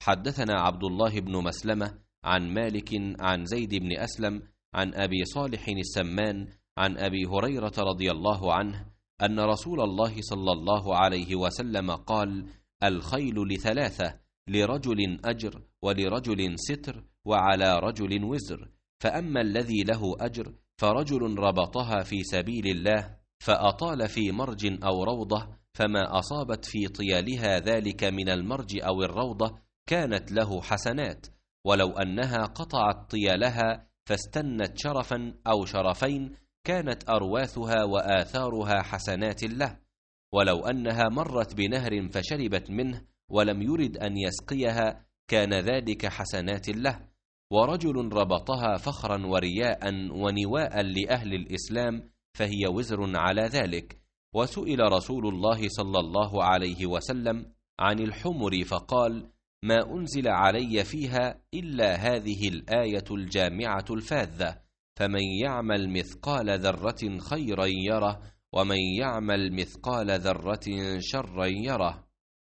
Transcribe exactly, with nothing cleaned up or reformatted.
حدثنا عبد الله بن مسلمة عن مالك عن زيد بن أسلم عن أبي صالح السمان عن أبي هريرة رضي الله عنه أن رسول الله صلى الله عليه وسلم قال: الخيل لثلاثة، لرجل أجر، ولرجل ستر، وعلى رجل وزر. فأما الذي له أجر فرجل ربطها في سبيل الله فأطال في مرج أو روضة، فما أصابت في طيالها ذلك من المرج أو الروضة كانت له حسنات، ولو أنها قطعت طيالها فاستنت شرفا أو شرفين كانت أرواثها وآثارها حسنات له، ولو أنها مرت بنهر فشربت منه ولم يرد أن يسقيها كان ذلك حسنات له. ورجل ربطها فخرا ورياء ونواء لأهل الإسلام فهي وزر على ذلك. وسئل رسول الله صلى الله عليه وسلم عن الحمر فقال: ما أنزل علي فيها إلا هذه الآية الجامعة الفاذة: فمن يعمل مثقال ذرة خيرا يره، ومن يعمل مثقال ذرة شرا يره.